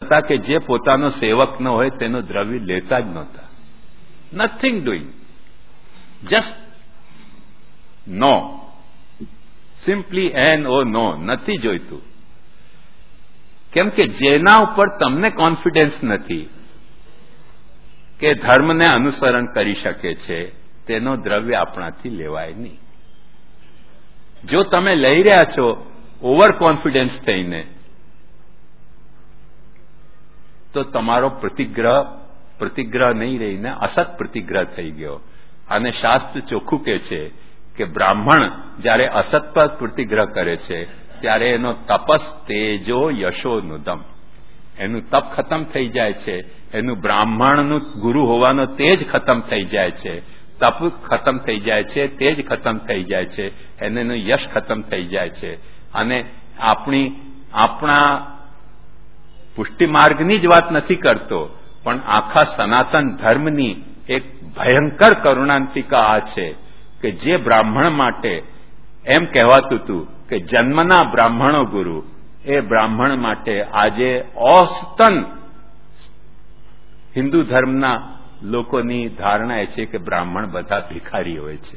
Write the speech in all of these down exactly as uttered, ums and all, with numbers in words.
હતા કે જે પોતાનો સેવક ન હોય તેનો દ્રવ્ય લેતા જ નહોતા. Nothing doing, just no, simply N O no, નથી જોઈતું. કેમ કે જેના ઉપર તમને કોન્ફિડન્સ નથી કે ધર્મને અનુસરણ કરી શકે છે તેનો દ્રવ્ય આપણાથી લેવાય નહીં. જો તમે લઈ રહ્યા છો ઓવર કોન્ફિડન્સ થઈને, તો તમારો પ્રતિગ્રહ પ્રતિગ્રહ નહીં રહીને અસત પ્રતિગ્રહ થઈ ગયો. અને શાસ્ત્ર ચોખ્ખું કહે છે કે બ્રાહ્મણ જ્યારે અસત પર પ્રતિગ્રહ કરે છે ત્યારે એનો તપસ તેજો યશો નુદમ, એનું તપ ખતમ થઈ જાય છે, એનું બ્રાહ્મણનું ગુરુ હોવાનો તેજ ખતમ થઈ જાય છે, તપ ખતમ થઈ જાય છે, તેજ ખતમ થઈ જાય છે, એનું યશ ખતમ થઈ જાય છે. અને આપણી આપણા પુષ્ટિ માર્ગની જ વાત નથી કરતો, પણ આખા સનાતન ધર્મની એક ભયંકર કરુણાંતિકા આ છે કે જે બ્રાહ્મણ માટે એમ કહેવાતું હતું કે જન્મના બ્રાહ્મણો ગુરુ, એ બ્રાહ્મણ માટે આજે ઔસતન હિન્દુ ધર્મના લોકોની ધારણા એ છે કે બ્રાહ્મણ બધા ભિખારી હોય છે.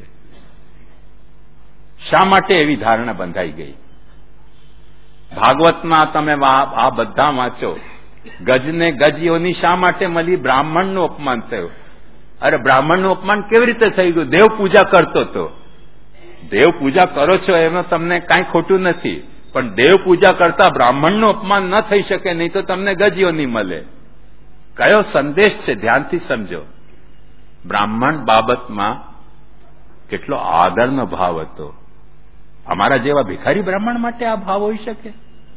શા માટે એવી ધારણા બંધાઈ ગઈ? ભાગવતમાં તમે આ બધા વાંચો, ગજને ગજયોની શા માટે મળી? બ્રાહ્મણનું અપમાન થયું. અરે બ્રાહ્મણનું અપમાન કેવી રીતે થઈ ગયું? દેવ પૂજા કરતો હતો. દેવ પૂજા કરો છો એમાં તમને કાંઈ ખોટું નથી, પણ દેવ પૂજા કરતા બ્રાહ્મણનું અપમાન ન થઈ શકે, નહીં તો તમને ગજિયો નહીં મળે. કયો સંદેશ છે? ધ્યાનથી સમજો. બ્રાહ્મણ બાબતમાં કેટલો આદરનો ભાવ હતો. અમારા જેવા ભિખારી બ્રાહ્મણ માટે આ ભાવ હોઈ શકે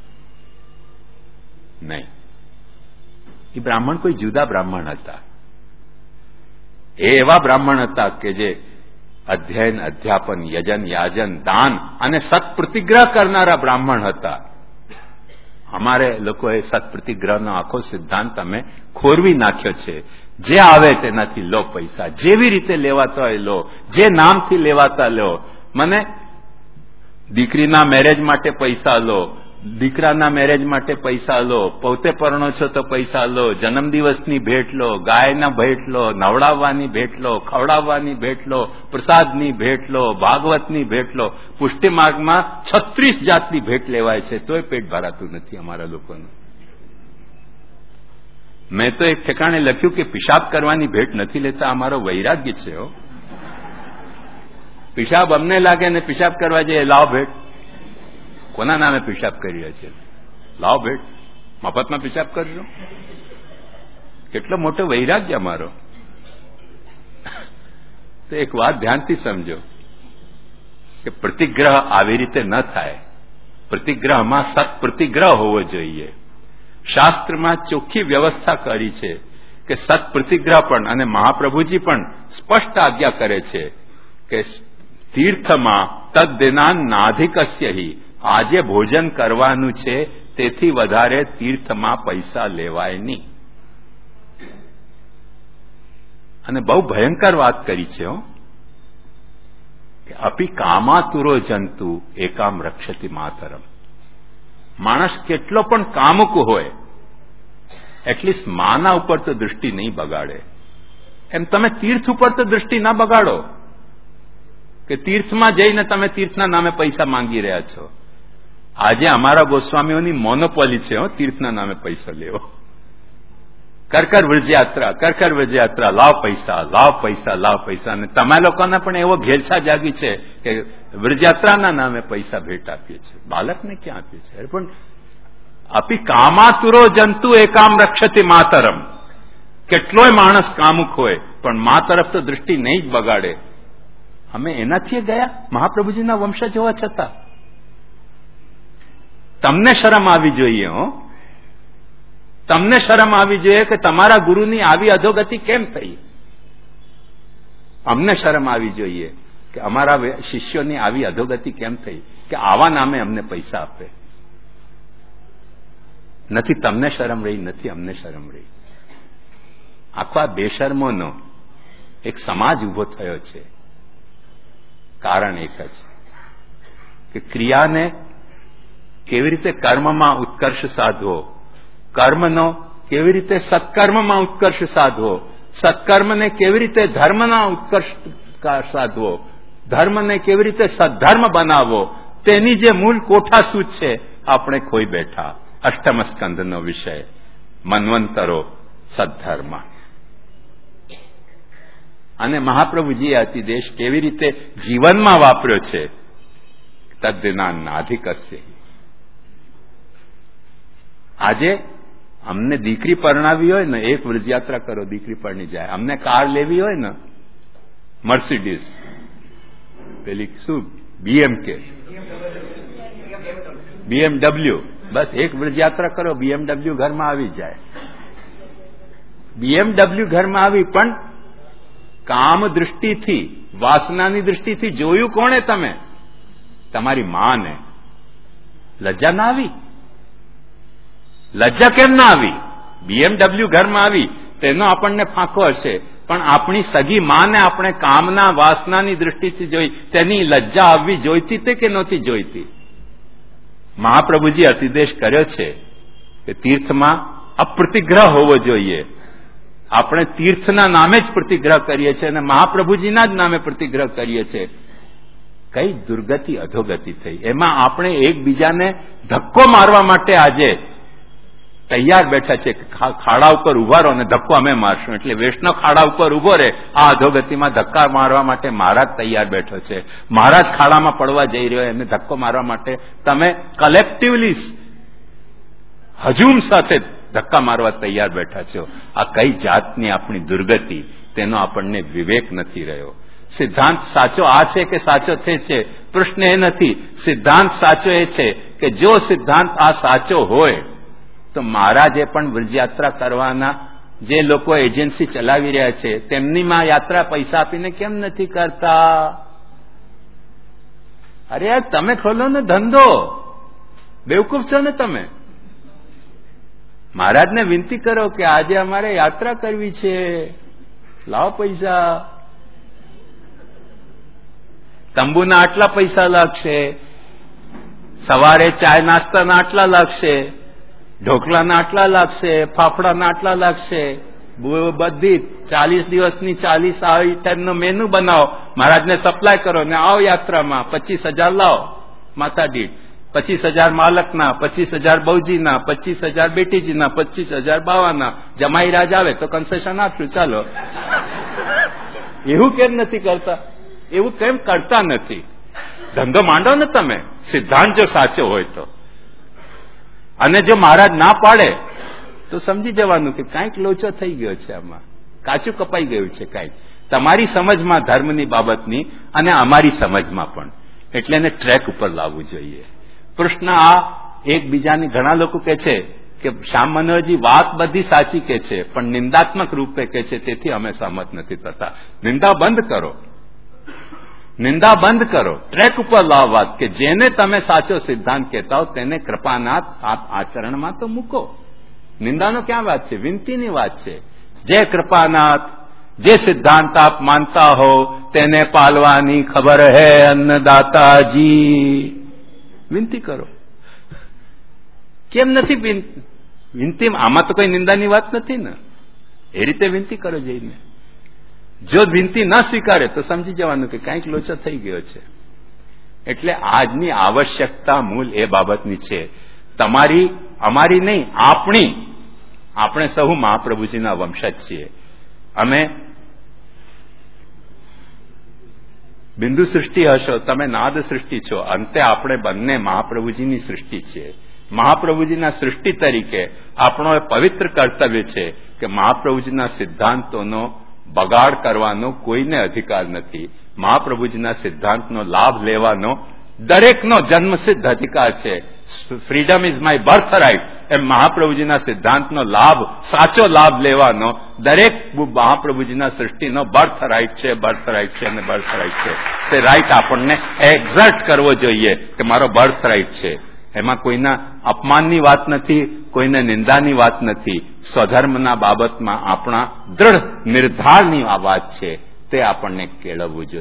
નહીં. એ બ્રાહ્મણ કોઈ જુદા બ્રાહ્મણ હતા. એ એવા બ્રાહ્મણ હતા કે જે અધ્યયન, અધ્યાપન, યજન, યાજન, દાન અને સત્પ્રતિગ્રહ કરનારા બ્રાહ્મણ હતા. અમારે લોકોએ સત્પ્રતિગ્રહનો આખો સિદ્ધાંત અમે ખોરવી નાખ્યો છે. જે આવે તેનાથી લો પૈસા, જેવી રીતે લેવાતા હોય લો, જે નામથી લેવાતા લો. મને દીકરીના મેરેજ માટે પૈસા લો, દીકરાના મેરેજ માટે પૈસા લો, પોતે પરણો છો તો પૈસા લો, જન્મદિવસની ભેટ લો, ગાયના ભેટ લો, નવડાવવાની ભેટ લો, ખવડાવવાની ભેટ લો, પ્રસાદની ભેટ લો, ભાગવતની ભેટ લો. પુષ્ટિ માર્ગમાં છત્રીસ જાતની ભેટ લેવાય છે, તોય પેટ ભરાતું નથી અમારા લોકોનું. મેં તો એક ઠેકાણે લખ્યું કે પિશાબ કરવાની ભેટ નથી લેતા, અમારો વૈરાગ્ય છે. હો, પિશાબ અમને લાગે ને પિશાબ કરવા જઈએ, લાવ ભેટ. કોના નામે પિશાબ કરી રહ્યા છે? લાવ ભેટ. મફતમાં પિશાબ કરજો. કેટલો મોટો વૈરાગ્ય અમારો. તો એક વાત ધ્યાનથી સમજો કે પ્રતિગ્રહ આવી રીતે ન થાય. પ્રતિગ્રહમાં સત્પ્રતિગ્રહ હોવો જોઈએ. શાસ્ત્રમાં ચોખ્ખી વ્યવસ્થા કરી છે કે સત્પ્રતિગ્રહ પણ, અને મહાપ્રભુજી પણ સ્પષ્ટ આજ્ઞા કરે છે કે તીર્થમાં તદ્દિનાન નાધિકસ્ય હિ, આજે ભોજન કરવાનું છે તેથી વધારે તીર્થમાં પૈસા લેવાય નહીં. અને બહુ ભયંકર વાત કરી છે હો, કે અપી કામાતુરો જંતુ એકામ રક્ષતિ માતરમ. માણસ કેટલો પણ કામુક હોય, એટલીસ્ટ માના ઉપર તો દૃષ્ટિ નહીં બગાડે. એમ તમે તીર્થ ઉપર તો દૃષ્ટિ ના બગાડો કે તીર્થમાં જઈને તમે તીર્થના નામે પૈસા માંગી રહ્યા છો. આજે અમારા ગોસ્વામીઓની મોનોપોલી છે હો, તીર્થના નામે પૈસા લેવો. કરકર વ્રજયાત્રા, કરકર વ્રજયાત્રા, લાવ પૈસા, લાવ પૈસા, લાવ પૈસા. અને તમારા લોકોને પણ એવો ઘેલછા જાગી છે કે વ્રજયાત્રાના નામે પૈસા ભેટ આપીએ છીએ. બાળકને ક્યાં આપીએ છીએ? પણ અપી કામાતુરો જંતુ એકામ રક્ષતિ માતરમ. કેટલોય માણસ કામુક હોય પણ મા તરફ તો દૃષ્ટિ નહીં જ બગાડે. અમે એનાથી ગયા મહાપ્રભુજીના વંશજ હોવા છતાં. તમને શરમ આવી જોઈએ. હો, તમને શરમ આવી જોઈએ કે તમારા ગુરુની આવી અધોગતિ કેમ થઈ. અમને શરમ આવી જોઈએ કે અમારા શિષ્યોની આવી અધોગતિ કેમ થઈ કે આવા નામે અમને પૈસા આપે. નથી તમને શરમ રહી, નથી અમને શરમ રહી. આખા બેશર્મોનો એક સમાજ ઉભો થયો છે. કારણ એક જ કે ક્રિયાને કેવી રીતે કર્મમાં ઉત્કર્ષ સાધવો કર્મનો કેવી રીતે સત્કર્મમાં ઉત્કર્ષ સાધવો, સત્કર્મને કેવી રીતે ધર્મના ઉત્કર્ષ સાધવો, ધર્મને કેવી રીતે સદ્ધર્મ બનાવવો, તેની જે મૂળ કોઠાસૂઝ છે આપણે ખોઈ બેઠા. અષ્ટમ સ્કંદનો વિષય મન્વંતરો સદ્ધર્મ. અને મહાપ્રભુજીએ અતિદેશ કેવી રીતે જીવનમાં વાપર્યો છે, તદ્દિનાન્ના અધિકસ્ય. આજે અમને દીકરી પરણાવી હોય ને, એક વ્રજયાત્રા કરો, દીકરી પરણી જાય. અમને કાર લેવી હોય ને, મર્સિડીઝ, પેલી શું બીએમકે, બીએમડબલ્યુ, બસ એક વ્રજયાત્રા કરો, બીએમડબલ્યુ ઘરમાં આવી જાય. બીએમડબલ્યુ ઘરમાં આવી, પણ કામ દૃષ્ટિથી, વાસનાની દૃષ્ટિથી જોયું કોણે? તમે, તમારી માને. લજ્જા ના આવી? લજ્જા કેમ ના આવી? બીએમડબલ્યુ ઘરમાં આવી તેનો આપણને ફાંકો હશે, પણ આપણી સગી માને આપણે કામના વાસનાની દૃષ્ટિથી જોઈ, તેની લજ્જા આવવી જોઈતી તે કે નહોતી જોઈતી? મહાપ્રભુજી અતિદેશ કર્યો છે કે તીર્થમાં અપ્રતિગ્રહ હોવો જોઈએ. આપણે તીર્થના નામે જ પ્રતિગ્રહ કરીએ છીએ અને મહાપ્રભુજીના જ નામે પ્રતિગ્રહ કરીએ છીએ. કઈ દુર્ગતિ અધોગતિ થઈ. એમાં આપણે એકબીજાને ધક્કો મારવા માટે આજે તૈયાર બેઠા છે. ખાડા ઉપર ઉભા રહો અને ધક્કો અમે મારશું. એટલે વૈષ્ણવ ખાડા ઉપર ઉભો રહે, આ અધોગતિમાં ધક્કા મારવા માટે મહારાજ તૈયાર બેઠો છે. મહારાજ ખાડામાં પડવા જઈ રહ્યો, એને ધક્કો મારવા માટે તમે કલેક્ટિવલી હજુમ સાથે ધક્કા મારવા તૈયાર બેઠા છો. આ કઈ જાતની આપણી દુર્ગતિ, તેનો આપણને વિવેક નથી રહ્યો. સિદ્ધાંત સાચો આ છે કે સાચો તે છે, પ્રશ્ન એ નથી. સિદ્ધાંત સાચો એ છે કે જો સિદ્ધાંત આ સાચો હોય તો મહારાજે પણ વ્રજયાત્રા કરવાના જે લોકો એજન્સી ચલાવી રહ્યા છે તેમનીમાં યાત્રા પૈસા આપીને કેમ નથી કરતા? અરે યાર, તમે ખોલો ને ધંધો, બેવકૂફ છો ને તમે. મહારાજને વિનંતી કરો કે આજે અમારે યાત્રા કરવી છે, લાવો પૈસા. તંબુના આટલા પૈસા લાગશે, સવારે ચાય નાસ્તાના આટલા લાગશે, ઢોકલાના આટલા લાગશે, ફાફડાના આટલા લાગશે. બધી ચાલીસ દિવસની ચાલીસ આઈટમનો મેનુ બનાવો, મહારાજને સપ્લાય કરો ને આવો યાત્રામાં. પચીસ હજાર લાવો માથા દીઠ, પચીસ હજાર માલકના, પચીસ હજાર બહુજીના, પચીસ હજાર બેટીજીના, પચીસ હજાર બાવાના. જમાઈ રાજ આવે તો કન્સેશન આપશું, ચાલો. એવું કેમ નથી કરતા? એવું કેમ કરતા નથી? ધંધો માંડો ને તમે, સિદ્ધાંત જો સાચો હોય તો. અને જો મહારાજ ના પાડે તો સમજી જવાનું કે કાંઈક લોચો થઈ ગયો છે, આમાં કાચું કપાઈ ગયું છે કાંઈક તમારી સમજમાં ધર્મની બાબતની અને અમારી સમજમાં પણ. એટલે એને ટ્રેક ઉપર લાવવું જોઈએ. પ્રશ્ન આ એકબીજાની, ઘણા લોકો કહે છે કે શ્યામ મનોહરજી વાત બધી સાચી કે છે પણ નિંદાત્મક રૂપે કે છે, તેથી અમે સહમત નથી થતા. નિંદા બંધ કરો, નિંદા બંધ કરો, ટ્રેક ઉપર લાવો વાત કે જેને તમે સાચો સિદ્ધાંત કહેતા હો તેને કૃપાનાથ આપ આચરણમાં તો મૂકો. નિંદાનો ક્યાં વાત છે? વિનંતીની વાત છે. જે કૃપાનાથ, જે સિદ્ધાંત આપ માનતા હો તેને પાલવાની ખબર હૈ અન્નદાતાજી. વિનંતી કરો. કેમ નથી વિનંતી? આમાં તો કોઈ નિંદાની વાત નથી ને. એ રીતે વિનંતી કરો જઈને. જો વિનંતી ન સ્વીકારે તો સમજી જવાનું કે કંઈક લોચો થઈ ગયો છે. એટલે આજની આવશ્યકતા મૂળ એ બાબતની છે. તમારી, અમારી નહીં, આપણી. આપણે સહુ મહાપ્રભુજીના વંશજ છીએ. અમે બિંદુ સૃષ્ટિ હશો, તમે નાદ સૃષ્ટિ છો. અંતે આપણે બંને મહાપ્રભુજીની સૃષ્ટિ છીએ. મહાપ્રભુજીના સૃષ્ટિ તરીકે આપણો પવિત્ર કર્તવ્ય છે કે મહાપ્રભુજીના સિદ્ધાંતોનો બગાડ કરવાનો કોઈને અધિકાર નથી. મહાપ્રભુજીના સિદ્ધાંતનો લાભ લેવાનો દરેકનો જન્મસિદ્ધ અધિકાર છે. Freedom is my birth right. એમ મહાપ્રભુજીના સિદ્ધાંતનો લાભ, સાચો લાભ લેવાનો દરેક મહાપ્રભુજીના સૃષ્ટિનો બર્થ રાઇટ છે, બર્થ રાઇટ છે અને બર્થ રાઇટ છે. તે રાઇટ આપણને એક્ઝર્ટ કરવો જોઈએ કે મારો બર્થ રાઇટ છે. એમાં કોઈના અપમાનની વાત નથી, કોઈને નિંદાની વાત નથી. સ્વધર્મના બાબતમાં આપણા દ્રઢ નિર્ધારની આ વાત છે. તે આપણને કેળવવું જોઈએ.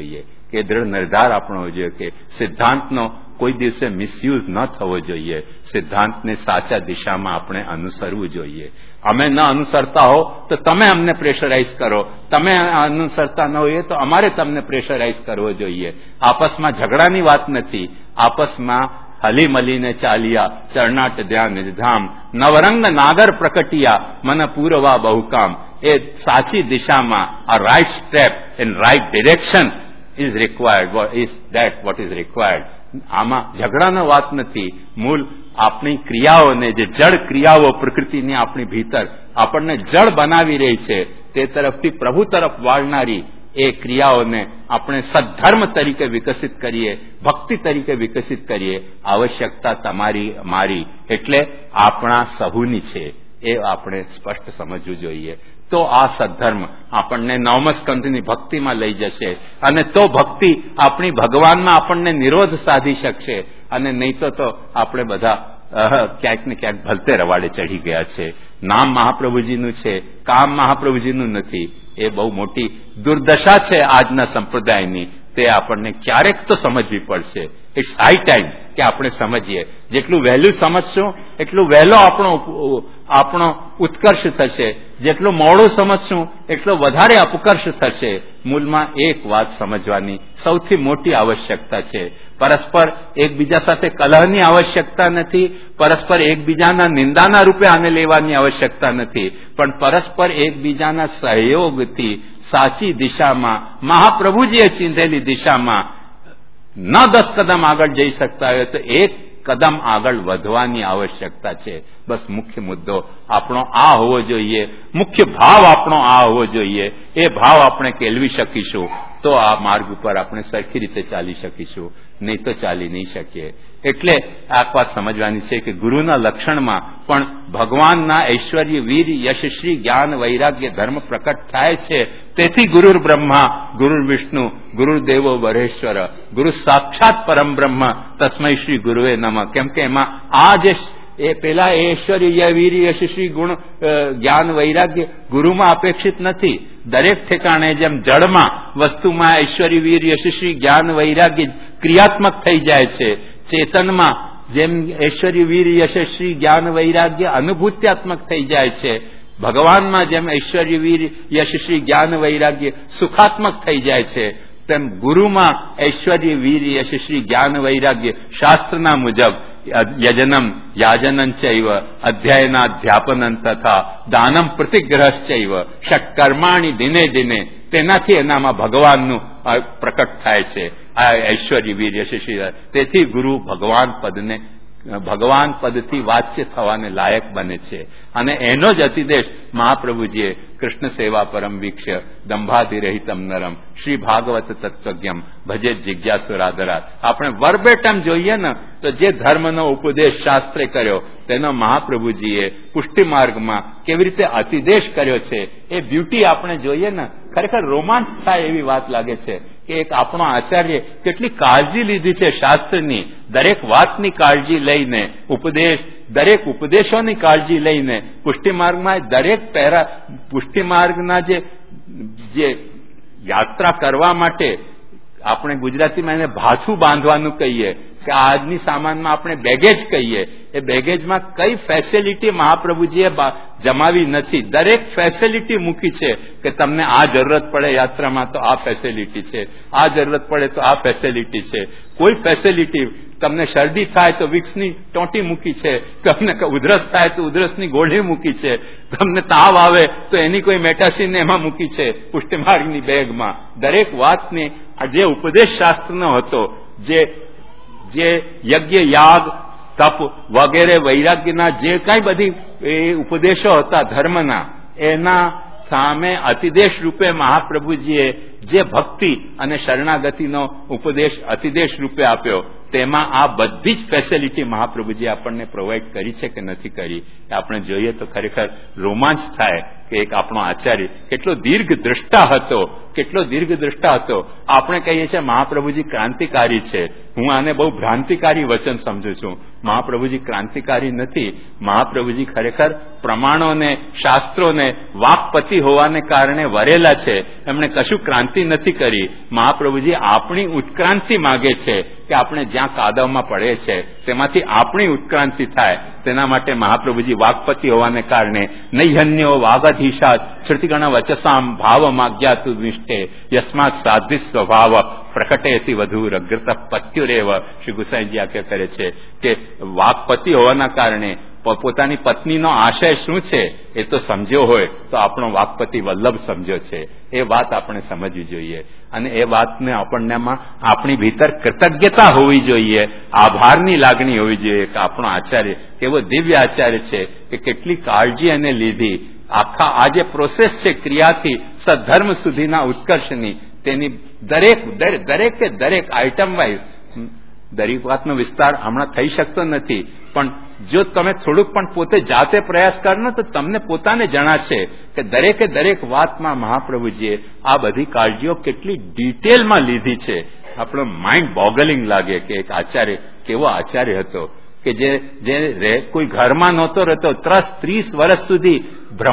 કે દૃઢ નિર્ધાર આપણો હોવો જોઈએ કે સિદ્ધાંતનો કોઈ દિવસે મિસયુઝ ન થવો જોઈએ. સિદ્ધાંતને સાચા દિશામાં આપણે અનુસરવું જોઈએ. અમે ન અનુસરતા હો તો તમે અમને પ્રેશરાઇઝ કરો, તમે અનુસરતા ન હોઈએ તો અમારે તમને પ્રેશરાઇઝ કરવો જોઈએ. આપસમાં ઝઘડાની વાત નથી. આપસમાં હલી મળીને ચાલ્યા ચરણાટ ધ્યાન નિધામ નવરંગ નાગર પ્રકટિયા મન પૂરવા બહુકામ. એ સાચી દિશામાં આ right step in right direction is required. Is that what is required. આમાં ઝઘડાનો વાત નથી. મૂળ આપણી ક્રિયાઓને, જે જળ ક્રિયાઓ પ્રકૃતિની આપણી ભીતર આપણને જળ બનાવી રહી છે, તે તરફથી પ્રભુ તરફ વાળનારી એ ક્રિયાઓને આપણે સદ્ધર્મ તરીકે વિકસિત કરીએ, ભક્તિ તરીકે વિકસિત કરીએ. આવશ્યકતા તમારી મારી એટલે આપણા સહુની છે, એ આપણે સ્પષ્ટ સમજવું જોઈએ. તો આ સદ્ધર્મ આપણને નવમસ્કંધની ભક્તિમાં લઈ જશે, અને તો ભક્તિ આપણી ભગવાનમાં આપણને નિરોધ સાધી શકશે. અને નહીં તો તો આપણે બધા ક્યાંક ને ક્યાંક ભલતે રવાડે ચઢી ગયા છે. નામ મહાપ્રભુજીનું છે, કામ મહાપ્રભુજીનું નથી. એ બહુ મોટી દુર્દશા છે આજના સંપ્રદાયની. તે આપણને ક્યારેક તો સમજવી પડશે. ઇટ્સ હાઈ ટાઈમ કે આપણે સમજીએ. જેટલું વહેલું સમજશું એટલું વહેલો આપણો આપણો ઉત્કર્ષ થશે. જેટલું મોડું સમજશું એટલો વધારે અપકર્ષ થશે. મૂળમાં એક વાત સમજવાની સૌથી મોટી આવશ્યકતા છે. પરસ્પર એકબીજા સાથે કલહની આવશ્યકતા નથી. પરસ્પર એકબીજાના નિંદાના રૂપે આને લેવાની આવશ્યકતા નથી. પણ પરસ્પર એકબીજાના સહયોગથી સાચી દિશામાં, મહાપ્રભુજીએ ચીંધેલી દિશામાં ન દસ કદમ આગળ જઈ શકતા હોય તો એક કદમ આગળ વધવાની આવશ્યકતા છે. બસ મુખ્ય મુદ્દો આપણો આ હોવો જોઈએ. મુખ્ય ભાવ આપણો આ હોવો જોઈએ. એ ભાવ આપણે કેળવી શકીશું તો આ માર્ગ ઉપર આપણે સરખી રીતે ચાલી શકીશું. નહીં તો ચાલી નહીં શકીએ. એટલે આ વાત સમજવાની છે કે ગુરુના લક્ષણમાં પણ ભગવાનના ઐશ્વર્ય, વીર, યશશ્રી, જ્ઞાન, વૈરાગ્ય, ધર્મ પ્રકટ થાય છે. તેથી ગુરુર બ્રહ્મા, ગુરુર વિષ્ણુ, ગુરુદેવો વરેશ્વર, ગુરુ સાક્ષાત પરમ બ્રહ્મ, તસ્મૈ શ્રી ગુરુએ નમઃ. કેમ કે એમાં આ જે એ પેલા ઐશ્વર્ય, વીર, યશસ્વી, ગુણ, જ્ઞાન, વૈરાગ્ય ગુરુમાં અપેક્ષિત નથી. દરેક ઠેકાણે જેમ જળમાં વસ્તુમાં ઐશ્વર્ય, વીર, યશસ્વી, જ્ઞાન, વૈરાગ્ય ક્રિયાત્મક થઈ જાય છે, ચેતનમાં જેમ ઐશ્વર્ય, વીર, યશસ્વી, જ્ઞાન, વૈરાગ્ય અનુભૂત્યાત્મક થઈ જાય છે, ભગવાનમાં જેમ ઐશ્વર્ય, વીર, યશસ્વી, જ્ઞાન, વૈરાગ્ય સુખાત્મક થઈ જાય છે, તેમ ગુરુમાં ઐશ્વર્ય, વીર, યશસ્વી, જ્ઞાન, વૈરાગ્ય શાસ્ત્રના મુજબ યજનમ યાજનં ચૈવ અધ્યયનાધ્યાપનં તથા દાનમ પ્રતિગ્રહશ્ચૈવ ષટ્કર્માણિ દિને દિને, તેનાથી એનામાં ભગવાનનું પ્રકટ થાય છે. આ ઐશ્વર્ય, વીર, યશસ્વી. તેથી ગુરુ ભગવાન પદને ભગવાન પદથી વાચ્ય થવાને લાયક બને છે. અને એનો જ અતિદેશ મહાપ્રભુજીએ કૃષ્ણ સેવા પરમ વીક્ષ્ય દંભાધિરહિતમ નરમ શ્રી ભાગવત તત્વજ્ઞમ ભજે જિજ્ઞાસુરાદરાત. આપણે વર્બેટમ જોઈએ ને તો જે ધર્મનો ઉપદેશ શાસ્ત્રે કર્યો તેનો મહાપ્રભુજીએ પુષ્ટિ માર્ગમાં કેવી રીતે અતિદેશ કર્યો છે એ બ્યુટી આપણે જોઈએ ને ખરેખર રોમાંચ થાય એવી વાત લાગે છે કે એક આપણો આચાર્ય કેટલી કાળજી લીધી છે શાસ્ત્રની. દરેક વાતની કાળજી લઈને, ઉપદેશ દરેક ઉપદેશોની કાળજી લઈને પુષ્ટિ માર્ગમાં દરેક પહેરા પુષ્ટિ માર્ગના જે જે યાત્રા કરવા માટે આપણે ગુજરાતીમાં એને ભાછું બાંધવાનું કહીએ કે આજની સામાનમાં આપણે બેગેજ કહીએ. એ બેગેજમાં કઈ ફેસિલિટી મહાપ્રભુજીએ જમાવી નથી. દરેક ફેસિલિટી મૂકી છે કે તમને આ જરૂરત પડે યાત્રામાં તો આ ફેસિલિટી છે, આ જરૂરત પડે તો આ ફેસિલિટી છે. કોઈ ફેસિલિટી તમને શરદી થાય તો વિક્સની ટોટી મૂકી છે, તમને ઉધરસ થાય તો ઉધરસની ગોળી મૂકી છે, તમને તાવ આવે તો એની કોઈ મેટાસીન એમાં મૂકી છે પુષ્ટિમાર્ગની બેગમાં. દરેક વાતને જે ઉપદેશ શાસ્ત્રનો હતો, જે જે યજ્ઞ, યાગ, તપ વગેરે વૈરાગ્યના જે કઈ બધી એ ઉપદેશો હતા ધર્મના, એના સામે અતિદેશ રૂપે મહાપ્રભુજીએ જે ભક્તિ અને શરણાગતિનો ઉપદેશ અતિદેશ રૂપે આપ્યો તેમાં આ બધી જ ફેસિલિટી મહાપ્રભુજીએ આપણને પ્રોવાઈડ કરી છે કે નથી કરી આપણે જોઈએ તો ખરેખર રોમાંચ થાય કે એક આપણો આચાર્ય કેટલો દીર્ઘ દ્રષ્ટા હતો, કેટલો દીર્ઘ દ્રષ્ટા હતો. આપણે કહીએ છીએ મહાપ્રભુજી ક્રાંતિકારી છે. હું આને બહુ ભ્રાંતિકારી વચન સમજુ છું. મહાપ્રભુજી ક્રાંતિકારી નથી. મહાપ્રભુજી ખરેખર પ્રમાણોને, શાસ્ત્રોને વાકપતિ હોવાને કારણે વરેલા છે. એમણે કશું ક્રાંતિ નથી કરી. મહાપ્રભુજી આપણી ઉત્ક્રાંતિ માગે છે કે આપણે જ્યાં કાદવમાં પડે છે તેમાંથી આપણી ઉત્ક્રાંતિ થાય. તેના માટે મહાપ્રભુજી વાકપતિ હોવાને કારણે નૈહન્યો વાગધીશાત શ્રુતિગણ વચસામ ભાવમાજ્ઞાતુ નિષ્ઠે યસ્માત સાધિ સ્વભાવ પ્રકટેથી વધુ રગ્રત પત્યુરેવ. શ્રી ગુસાઈજી આખ્યા કરે છે કે વાકપતિ હોવાના કારણે પોતાની પત્નીનો આશય શું છે એ તો સમજ્યો હોય તો આપણો વાકપતિ વલ્લભ સમજ્યો છે. એ વાત આપણે સમજવી જોઈએ અને એ વાતને આપણનેમાં આપણી ભીતર કૃતજ્ઞતા હોવી જોઈએ, આભારની લાગણી હોવી જોઈએ કે આપણો આચાર્ય કેવો દિવ્ય આચાર્ય છે કે કેટલી કાળજી એને લીધી. આખા આ જે પ્રોસેસ છે ક્રિયાથી સદ્ધર્મ સુધીના ઉત્કર્ષની, તેની દરેક દરેકે દરેક આઈટમ વાઇઝ દરેક વાતનો વિસ્તાર હમણાં થઈ શકતો નથી, પણ જો તમે થોડુંક પણ પોતે જાતે પ્રયાસ કરો તો તમને પોતાને જણાશે કે દરેકે દરેક વાતમાં મહાપ્રભુજીએ આ બધી કાળજીઓ કેટલી ડિટેલમાં લીધી છે. આપણો માઇન્ડ બોગલિંગ લાગે કે એક આચાર્ય કેવો આચાર્ય હતો કે જે જે કોઈ ઘરમાં નહોતો રહેતો, ત્રીસ ત્રીસ વર્ષ સુધી